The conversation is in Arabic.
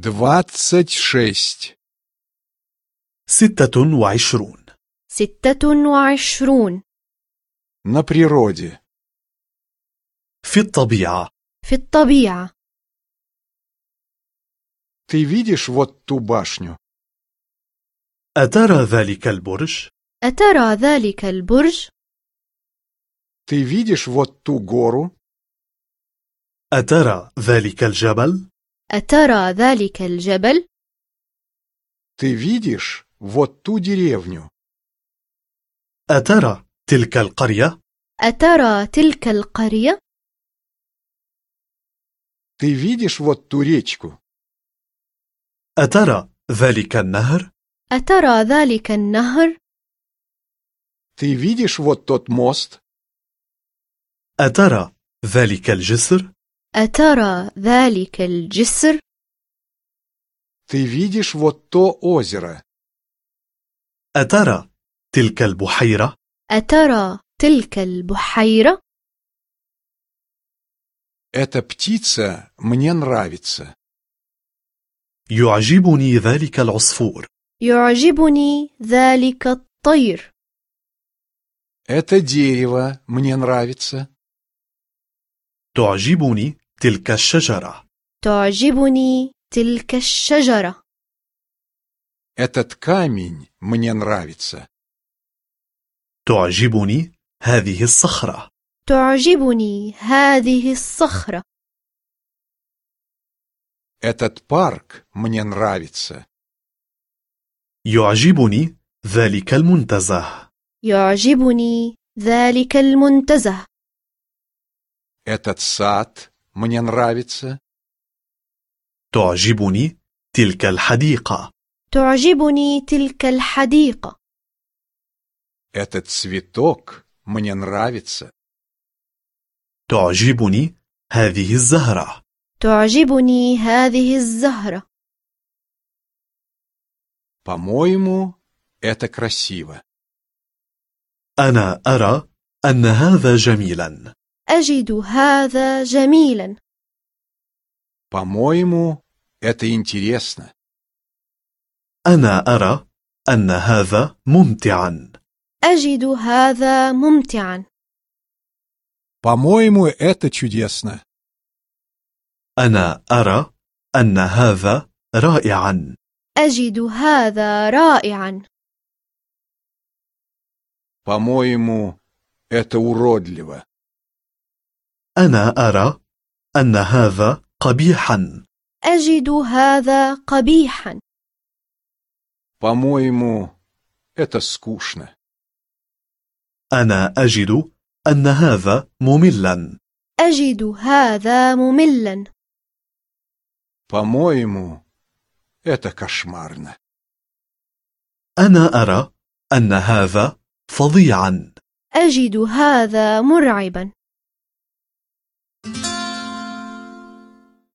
26. 26. 26. На природе. في الطبيعة. في الطبيعة. Ты видишь вот ту башню? أترى ذلك البرج؟ أترى ذلك البرج؟ Ты видишь вот ту гору? أترى ذلك الجبل؟ أترى ذلك الجبل؟ Ты видишь вот ту деревню? أترى تلك القرية؟ أترى تلك القرية؟ Ты видишь вот ту речку? أترى ذلك النهر؟ أترى ذلك النهر؟ Ты видишь вот тот мост? أترى ذلك الجسر؟ أترى ذلك الجسر؟ Ты видишь вот то озеро? أترى تلك البحيرة؟ أترى تلك البحيرة؟ Эта птица мне нравится. يعجبني ذلك العصفور. يعجبني ذلك الطير. Это дерево мне нравится. تعجبني تلك الشجرة. تعجبني تلك الشجرة. Этот камень мне нравится. تعجبني هذه الصخرة. تعجبني هذه الصخرة. Этот парк мне нравится. يعجبني ذلك المنتزه. يعجبني ذلك المنتزه. Этот сад мне нравится. تعجبني تلك الحديقة. تعجبني تلك الحديقة. Этот цветок мне нравится. تعجبني هذه الزهرة. تعجبني هذه الزهرة. По-моему, это красиво. أنا أرى أن هذا جميلا. أجد هذا جميلا. По-моему, это интересно. أنا أرى أن هذا ممتعا. أجد هذا ممتعا. По-моему, это чудесно. أنا أرى أن هذا رائعا. أجد هذا رائعا. По-моему, это уродливо. أنا أرى أن هذا قبيحا. أجد هذا قبيحا. По-моему, это скучно. أنا أجد أن هذا مملا. أجد هذا مملا. По-моему, это кошмарно. أنا أرى أن هذا فظيعا. أجد هذا مرعبا.